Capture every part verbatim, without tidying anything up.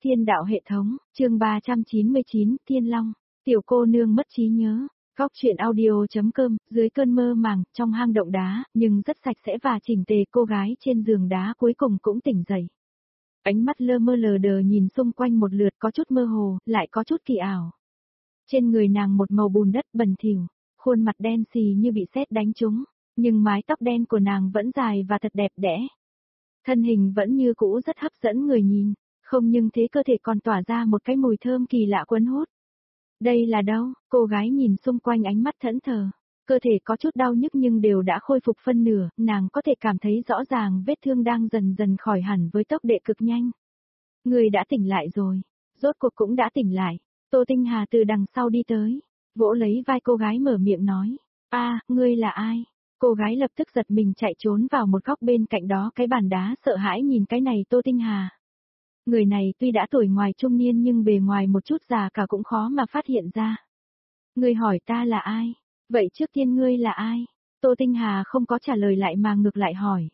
Thiên đạo hệ thống, chương ba trăm chín mươi chín, Thiên Long, tiểu cô nương mất trí nhớ. Góc truyện audio.com, dưới cơn mơ màng, trong hang động đá, nhưng rất sạch sẽ và chỉnh tề, cô gái trên giường đá cuối cùng cũng tỉnh dậy. Ánh mắt lơ mơ lờ đờ nhìn xung quanh một lượt, có chút mơ hồ, lại có chút kỳ ảo. Trên người nàng một màu bùn đất bẩn thỉu, khuôn mặt đen xì như bị sét đánh trúng, nhưng mái tóc đen của nàng vẫn dài và thật đẹp đẽ. Thân hình vẫn như cũ rất hấp dẫn người nhìn, không nhưng thế cơ thể còn tỏa ra một cái mùi thơm kỳ lạ cuốn hút. Đây là đâu? Cô gái nhìn xung quanh ánh mắt thẫn thờ. Cơ thể có chút đau nhức nhưng đều đã khôi phục phân nửa, nàng có thể cảm thấy rõ ràng vết thương đang dần dần khỏi hẳn với tốc độ cực nhanh. Người đã tỉnh lại rồi. Rốt cuộc cũng đã tỉnh lại. Tô Tinh Hà từ đằng sau đi tới, vỗ lấy vai cô gái mở miệng nói. A, ngươi là ai? Cô gái lập tức giật mình chạy trốn vào một góc bên cạnh đó cái bàn đá sợ hãi nhìn cái này Tô Tinh Hà. Người này tuy đã tuổi ngoài trung niên nhưng bề ngoài một chút già cả cũng khó mà phát hiện ra. Ngươi hỏi ta là ai? Vậy trước tiên ngươi là ai? Tô Tinh Hà không có trả lời lại mà ngược lại hỏi.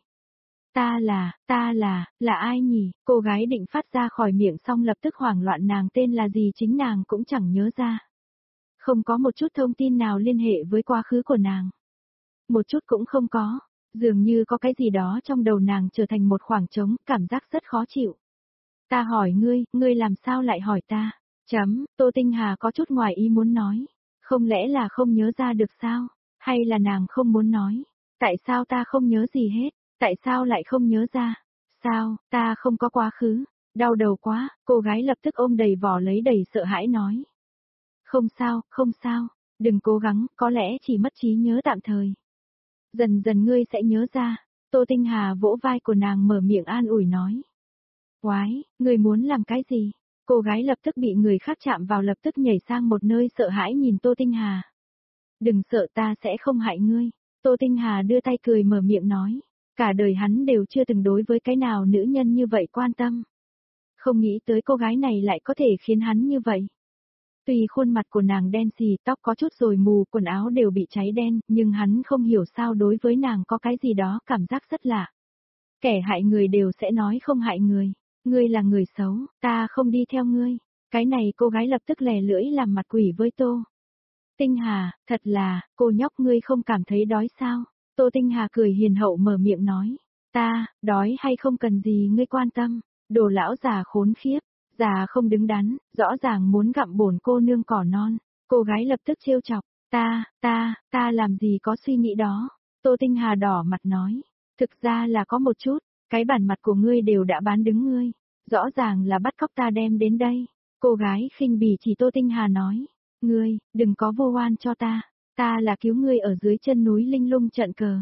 Ta là, ta là, là ai nhỉ? Cô gái định phát ra khỏi miệng xong lập tức hoảng loạn nàng tên là gì chính nàng cũng chẳng nhớ ra. Không có một chút thông tin nào liên hệ với quá khứ của nàng. Một chút cũng không có, dường như có cái gì đó trong đầu nàng trở thành một khoảng trống, cảm giác rất khó chịu. Ta hỏi ngươi, ngươi làm sao lại hỏi ta? Chấm, Tô Tinh Hà có chút ngoài ý muốn nói. Không lẽ là không nhớ ra được sao? Hay là nàng không muốn nói? Tại sao ta không nhớ gì hết? Tại sao lại không nhớ ra? Sao, ta không có quá khứ? Đau đầu quá, cô gái lập tức ôm đầy vỏ lấy đầy sợ hãi nói. Không sao, không sao, đừng cố gắng, có lẽ chỉ mất trí nhớ tạm thời. Dần dần ngươi sẽ nhớ ra. Tô Tinh Hà vỗ vai của nàng mở miệng an ủi nói. Quái, ngươi muốn làm cái gì? Cô gái lập tức bị người khác chạm vào lập tức nhảy sang một nơi sợ hãi nhìn Tô Tinh Hà. Đừng sợ ta sẽ không hại ngươi. Tô Tinh Hà đưa tay cười mở miệng nói. Cả đời hắn đều chưa từng đối với cái nào nữ nhân như vậy quan tâm. Không nghĩ tới cô gái này lại có thể khiến hắn như vậy. Tuy khuôn mặt của nàng đen xì, tóc có chút rồi mù, quần áo đều bị cháy đen, nhưng hắn không hiểu sao đối với nàng có cái gì đó cảm giác rất lạ. Kẻ hại người đều sẽ nói không hại người. Ngươi là người xấu, ta không đi theo ngươi. Cái này cô gái lập tức lè lưỡi làm mặt quỷ với Tô Tinh Hà, thật là, cô nhóc ngươi không cảm thấy đói sao? Tô Tinh Hà cười hiền hậu mở miệng nói. Ta, đói hay không cần gì ngươi quan tâm. Đồ lão già khốn khiếp, già không đứng đắn, rõ ràng muốn gặm bổn cô nương cỏ non. Cô gái lập tức trêu chọc. Ta, ta, ta làm gì có suy nghĩ đó. Tô Tinh Hà đỏ mặt nói. Thực ra là có một chút. Cái bản mặt của ngươi đều đã bán đứng ngươi, rõ ràng là bắt cóc ta đem đến đây. Cô gái khinh bỉ chỉ Tô Tinh Hà nói, ngươi, đừng có vô oan cho ta, ta là cứu ngươi ở dưới chân núi Linh Lung trận cờ.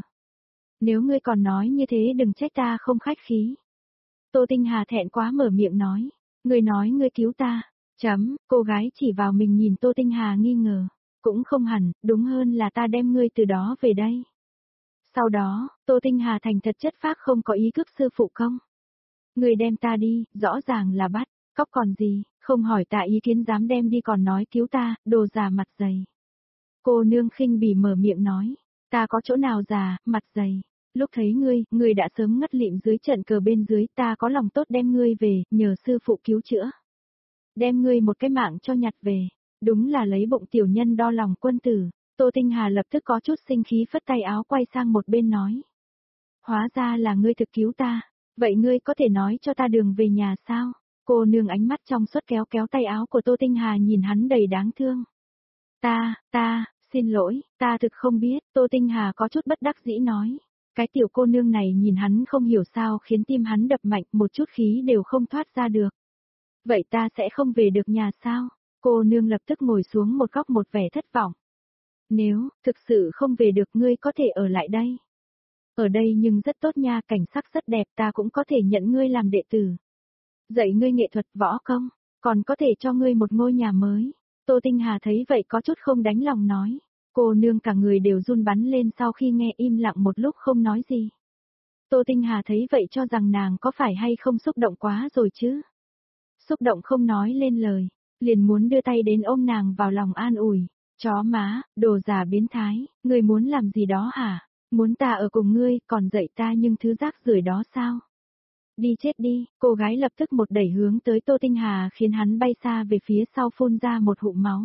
Nếu ngươi còn nói như thế đừng trách ta không khách khí. Tô Tinh Hà thẹn quá mở miệng nói, ngươi nói ngươi cứu ta, chấm, cô gái chỉ vào mình nhìn Tô Tinh Hà nghi ngờ, cũng không hẳn, đúng hơn là ta đem ngươi từ đó về đây. Sau đó, Tô Tinh Hà thành thật chất phác không có ý cướp sư phụ công. Người đem ta đi, rõ ràng là bắt, cóc còn gì, không hỏi ta ý kiến dám đem đi còn nói cứu ta, đồ già mặt dày. Cô nương khinh bỉ mở miệng nói, ta có chỗ nào già, mặt dày. Lúc thấy ngươi, ngươi đã sớm ngất lịm dưới trận cờ bên dưới, ta có lòng tốt đem ngươi về, nhờ sư phụ cứu chữa. Đem ngươi một cái mạng cho nhặt về, đúng là lấy bụng tiểu nhân đo lòng quân tử. Tô Tinh Hà lập tức có chút sinh khí phất tay áo quay sang một bên nói. Hóa ra là ngươi thực cứu ta, vậy ngươi có thể nói cho ta đường về nhà sao? Cô nương ánh mắt trong suốt kéo kéo tay áo của Tô Tinh Hà nhìn hắn đầy đáng thương. Ta, ta, xin lỗi, ta thực không biết, Tô Tinh Hà có chút bất đắc dĩ nói. Cái tiểu cô nương này nhìn hắn không hiểu sao khiến tim hắn đập mạnh một chút khí đều không thoát ra được. Vậy ta sẽ không về được nhà sao? Cô nương lập tức ngồi xuống một góc một vẻ thất vọng. Nếu, thực sự không về được ngươi có thể ở lại đây. Ở đây nhưng rất tốt nha, cảnh sắc rất đẹp, ta cũng có thể nhận ngươi làm đệ tử. Dạy ngươi nghệ thuật võ công, còn có thể cho ngươi một ngôi nhà mới. Tô Tinh Hà thấy vậy có chút không đành lòng nói. Cô nương cả người đều run bắn lên sau khi nghe im lặng một lúc không nói gì. Tô Tinh Hà thấy vậy cho rằng nàng có phải hay không xúc động quá rồi chứ. Xúc động không nói lên lời, liền muốn đưa tay đến ôm nàng vào lòng an ủi. Chó má, đồ già biến thái, ngươi muốn làm gì đó hả? Muốn ta ở cùng ngươi, còn dạy ta nhưng thứ rác rưởi đó sao? Đi chết đi, cô gái lập tức một đẩy hướng tới Tô Tinh Hà khiến hắn bay xa về phía sau phun ra một hụm máu.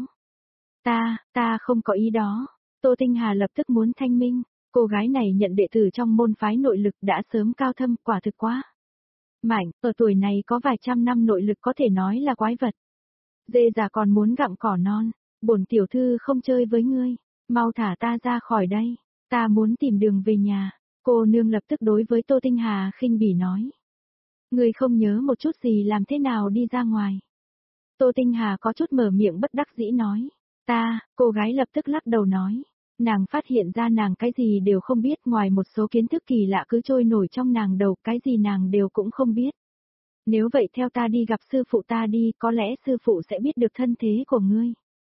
Ta, ta không có ý đó. Tô Tinh Hà lập tức muốn thanh minh, cô gái này nhận đệ tử trong môn phái nội lực đã sớm cao thâm, quả thực quá mạnh, ở tuổi này có vài trăm năm nội lực có thể nói là quái vật. Dê già còn muốn gặm cỏ non, bổn tiểu thư không chơi với ngươi, mau thả ta ra khỏi đây, ta muốn tìm đường về nhà. Cô nương lập tức đối với Tô Tinh Hà khinh bỉ nói. Ngươi không nhớ một chút gì làm thế nào đi ra ngoài. Tô Tinh Hà có chút mở miệng bất đắc dĩ nói. Ta, cô gái lập tức lắc đầu nói. Nàng phát hiện ra nàng cái gì đều không biết, ngoài một số kiến thức kỳ lạ cứ trôi nổi trong nàng đầu, cái gì nàng đều cũng không biết. Nếu vậy theo ta đi gặp sư phụ ta đi, có lẽ sư phụ sẽ biết được thân thế của ngươi.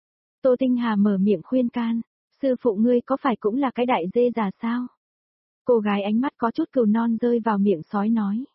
Tô Tinh Hà mở miệng khuyên can. Sư phụ ngươi có phải cũng là cái đại dê già sao? Cô gái ánh mắt có chút cừu non rơi vào miệng sói nói.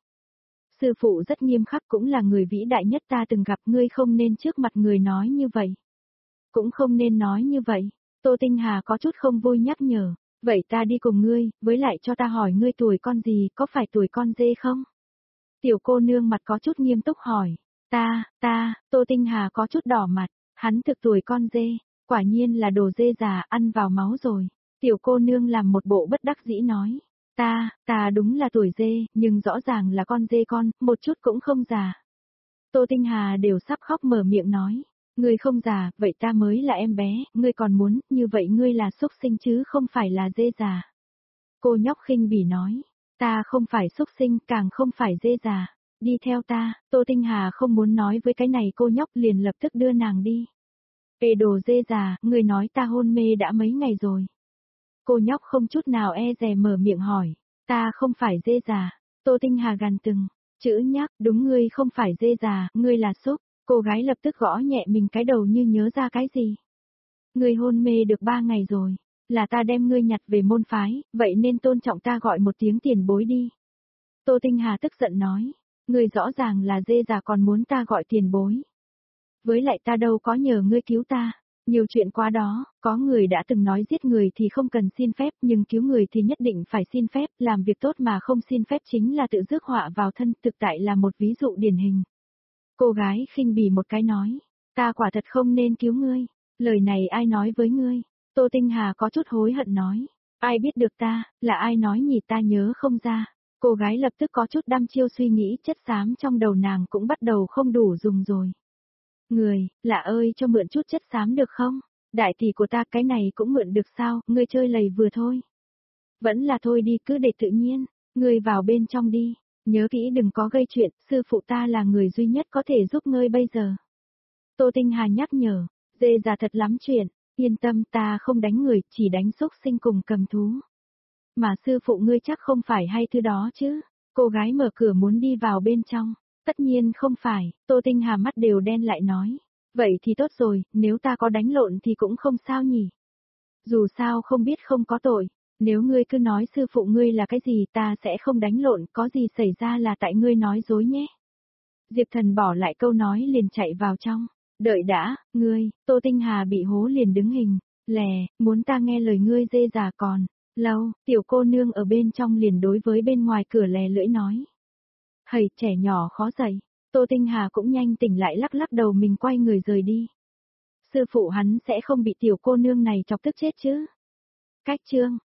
Sư phụ rất nghiêm khắc, cũng là người vĩ đại nhất ta từng gặp, ngươi không nên trước mặt người nói như vậy. Cũng không nên nói như vậy. Tô Tinh Hà có chút không vui nhắc nhở. Vậy ta đi cùng ngươi, với lại cho ta hỏi ngươi tuổi con gì, có phải tuổi con dê không? Tiểu cô nương mặt có chút nghiêm túc hỏi. Ta, ta, Tô Tinh Hà có chút đỏ mặt, hắn thực tuổi con dê, quả nhiên là đồ dê già ăn vào máu rồi. Tiểu cô nương làm một bộ bất đắc dĩ nói. Ta, ta đúng là tuổi dê, nhưng rõ ràng là con dê con, một chút cũng không già. Tô Tinh Hà đều sắp khóc mở miệng nói. Ngươi không già, vậy ta mới là em bé, ngươi còn muốn, như vậy ngươi là xúc sinh chứ không phải là dê già. Cô nhóc khinh bỉ nói. Ta không phải xúc sinh, càng không phải dê già. Đi theo ta, Tô Tinh Hà không muốn nói với cái này, cô nhóc liền lập tức đưa nàng đi. Ê đồ dê già, ngươi nói ta hôn mê đã mấy ngày rồi. Cô nhóc không chút nào e dè mở miệng hỏi. Ta không phải dê già. Tô Tinh Hà gằn từng chữ nhắc, đúng ngươi không phải dê già, ngươi là xúc. Cô gái lập tức gõ nhẹ mình cái đầu như nhớ ra cái gì. Ngươi hôn mê được ba ngày rồi, là ta đem ngươi nhặt về môn phái, vậy nên tôn trọng ta gọi một tiếng tiền bối đi. Tô Tinh Hà tức giận nói, ngươi rõ ràng là dê già còn muốn ta gọi tiền bối. Với lại ta đâu có nhờ ngươi cứu ta, nhiều chuyện quá đó, có người đã từng nói giết người thì không cần xin phép, nhưng cứu người thì nhất định phải xin phép, làm việc tốt mà không xin phép chính là tự rước họa vào thân, thực tại là một ví dụ điển hình. Cô gái khinh bỉ một cái nói, ta quả thật không nên cứu ngươi, lời này ai nói với ngươi? Tô Tinh Hà có chút hối hận nói, ai biết được ta, là ai nói nhỉ, ta nhớ không ra. Cô gái lập tức có chút đăm chiêu suy nghĩ, chất xám trong đầu nàng cũng bắt đầu không đủ dùng rồi. Người, lạ ơi cho mượn chút chất xám được không? Đại tỷ của ta cái này cũng mượn được sao, ngươi chơi lầy vừa thôi. Vẫn là thôi đi, cứ để tự nhiên, ngươi vào bên trong đi. Nhớ kỹ đừng có gây chuyện, sư phụ ta là người duy nhất có thể giúp ngươi bây giờ. Tô Tinh Hà nhắc nhở, dê già thật lắm chuyện, yên tâm ta không đánh người, chỉ đánh xúc sinh cùng cầm thú. Mà sư phụ ngươi chắc không phải hay thứ đó chứ? Cô gái mở cửa muốn đi vào bên trong. Tất nhiên không phải, Tô Tinh Hà mắt đều đen lại nói. Vậy thì tốt rồi, nếu ta có đánh lộn thì cũng không sao nhỉ. Dù sao không biết không có tội. Nếu ngươi cứ nói sư phụ ngươi là cái gì ta sẽ không đánh lộn, có gì xảy ra là tại ngươi nói dối nhé. Diệp Thần bỏ lại câu nói liền chạy vào trong. Đợi đã, ngươi, Tô Tinh Hà bị hố liền đứng hình. Lè, muốn ta nghe lời ngươi dê già còn. Lâu, tiểu cô nương ở bên trong liền đối với bên ngoài cửa lè lưỡi nói. Hầy, trẻ nhỏ khó dậy. Tô Tinh Hà cũng nhanh tỉnh lại, lắc lắc đầu mình quay người rời đi. Sư phụ hắn sẽ không bị tiểu cô nương này chọc tức chết chứ. Cách chương